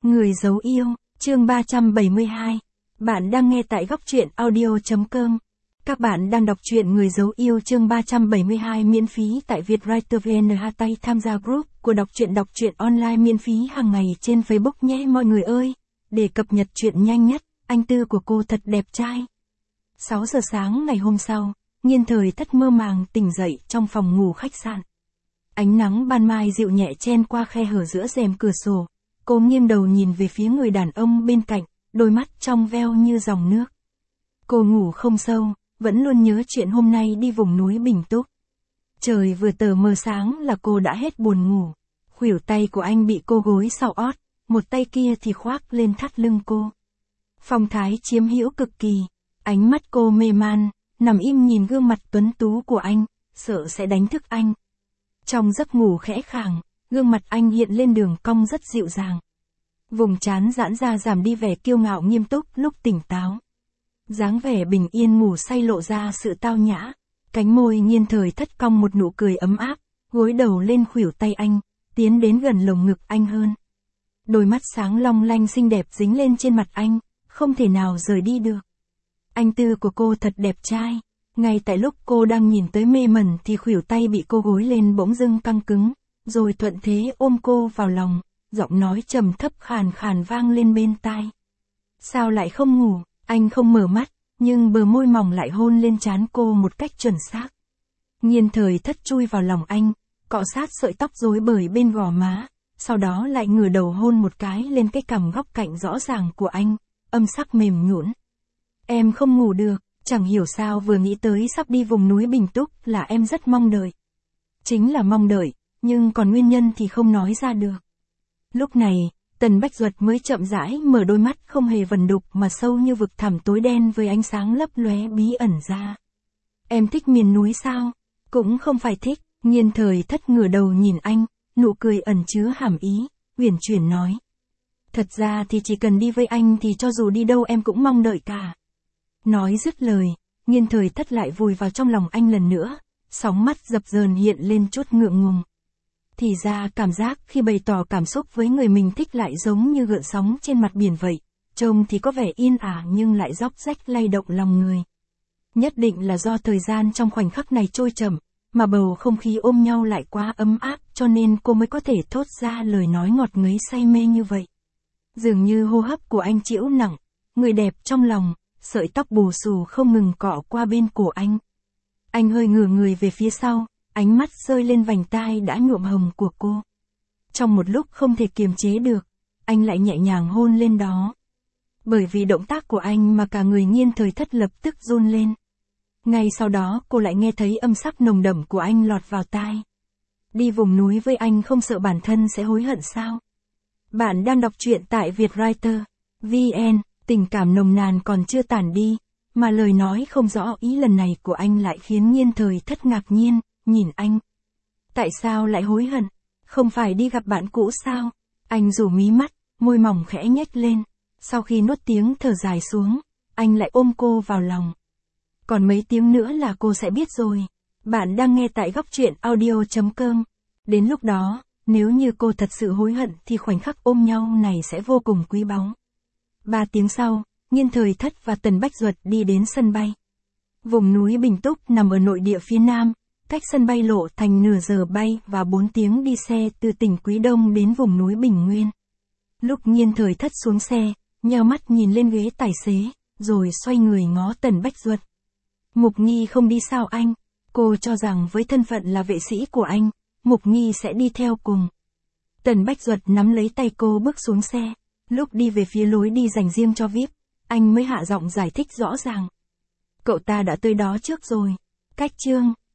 Người giấu yêu, chương 372. Bạn đang nghe tại góc truyện audio.com. Các bạn đang đọc truyện Người giấu yêu chương 372 miễn phí tại Vietwriter VN. Tay tham gia group của đọc truyện online miễn phí hàng ngày trên Facebook nhé mọi người ơi. Để cập nhật truyện nhanh nhất, anh Tư của cô thật đẹp trai. 6 giờ sáng ngày hôm sau, Nhiên Thời Thất mơ màng tỉnh dậy trong phòng ngủ khách sạn. Ánh nắng ban mai dịu nhẹ chen qua khe hở giữa rèm cửa sổ. Cô nghiêng đầu nhìn về phía người đàn ông bên cạnh, đôi mắt trong veo như dòng nước. Cô ngủ không sâu, vẫn luôn nhớ chuyện hôm nay đi vùng núi Bình Túc. Trời vừa tờ mờ sáng là cô đã hết buồn ngủ. Khuỷu tay của anh bị cô gối sau ót, một tay kia thì khoác lên thắt lưng cô. Phong thái chiếm hữu cực kỳ, ánh mắt cô mê man, nằm im nhìn gương mặt tuấn tú của anh, sợ sẽ đánh thức anh. Trong giấc ngủ khẽ khàng, gương mặt anh hiện lên đường cong rất dịu dàng. Vùng trán giãn ra giảm đi vẻ kiêu ngạo nghiêm túc lúc tỉnh táo. Dáng vẻ bình yên ngủ say lộ ra sự tao nhã. Cánh môi Nhiên Thời Thất cong một nụ cười ấm áp, gối đầu lên khuỷu tay anh, tiến đến gần lồng ngực anh hơn. Đôi mắt sáng long lanh xinh đẹp dính lên trên mặt anh, không thể nào rời đi được. Anh Tư của cô thật đẹp trai. Ngay tại lúc cô đang nhìn tới mê mẩn thì khuỷu tay bị cô gối lên bỗng dưng căng cứng, rồi thuận thế ôm cô vào lòng, giọng nói trầm thấp khàn khàn vang lên bên tai. Sao lại không ngủ? Anh không mở mắt, nhưng bờ môi mỏng lại hôn lên trán cô một cách chuẩn xác. Nhiên Thời Thất chui vào lòng anh, cọ sát sợi tóc rối bời bên gò má, sau đó lại ngửa đầu hôn một cái lên cái cằm góc cạnh rõ ràng của anh, âm sắc mềm nhũn. Em không ngủ được, chẳng hiểu sao vừa nghĩ tới sắp đi vùng núi Bình Túc là em rất mong đợi. Chính là mong đợi, nhưng còn nguyên nhân thì không nói ra được. Lúc này, Tần Bách Duật mới chậm rãi mở đôi mắt không hề vần đục mà sâu như vực thẳm tối đen với ánh sáng lấp lóe bí ẩn ra. Em thích miền núi sao? Cũng không phải thích. Nhiên Thời Thất ngửa đầu nhìn anh, nụ cười ẩn chứa hàm ý, uyển chuyển nói. Thật ra thì chỉ cần đi với anh thì cho dù đi đâu em cũng mong đợi cả. Nói dứt lời, Nhiên Thời Thất lại vùi vào trong lòng anh lần nữa, sóng mắt dập dờn hiện lên chút ngượng ngùng. Thì ra cảm giác khi bày tỏ cảm xúc với người mình thích lại giống như gợn sóng trên mặt biển vậy, trông thì có vẻ yên ả nhưng lại róc rách lay động lòng người. Nhất định là do thời gian trong khoảnh khắc này trôi chậm, mà bầu không khí ôm nhau lại quá ấm áp cho nên cô mới có thể thốt ra lời nói ngọt ngấy say mê như vậy. Dường như hô hấp của anh trĩu nặng, người đẹp trong lòng, sợi tóc bù xù không ngừng cọ qua bên cổ anh. Anh hơi ngửa người về phía sau, ánh mắt rơi lên vành tai đã nhuộm hồng của cô. Trong một lúc không thể kiềm chế được, anh lại nhẹ nhàng hôn lên đó. Bởi vì động tác của anh mà cả người Nhiên Thời Thất lập tức run lên. Ngay sau đó cô lại nghe thấy âm sắc nồng đậm của anh lọt vào tai. Đi vùng núi với anh không sợ bản thân sẽ hối hận sao? Bạn đang đọc truyện tại Vietwriter VN. Tình cảm nồng nàn còn chưa tản đi, mà lời nói không rõ ý lần này của anh lại khiến Nhiên Thời Thất ngạc nhiên, nhìn anh. Tại sao lại hối hận? Không phải đi gặp bạn cũ sao? Anh rủ mí mắt, môi mỏng khẽ nhếch lên. Sau khi nuốt tiếng thở dài xuống, anh lại ôm cô vào lòng. Còn mấy tiếng nữa là cô sẽ biết rồi. Bạn đang nghe tại góc truyện audio.com. Đến lúc đó, nếu như cô thật sự hối hận thì khoảnh khắc ôm nhau này sẽ vô cùng quý báu. 3 tiếng sau, Nhiên Thời Thất và Tần Bách Duật đi đến sân bay. Vùng núi Bình Túc nằm ở nội địa phía nam, cách sân bay Lộ Thành nửa giờ bay và 4 tiếng đi xe từ tỉnh Quý Đông đến vùng núi Bình Nguyên. Lúc Nhiên Thời Thất xuống xe, nheo mắt nhìn lên ghế tài xế, rồi xoay người ngó Tần Bách Duật. Mục Nghi không đi sao anh? Cô cho rằng với thân phận là vệ sĩ của anh, Mục Nghi sẽ đi theo cùng. Tần Bách Duật nắm lấy tay cô bước xuống xe. Lúc đi về phía lối đi dành riêng cho VIP, anh mới hạ giọng giải thích rõ ràng. Cậu ta đã tới đó trước rồi. Cách chương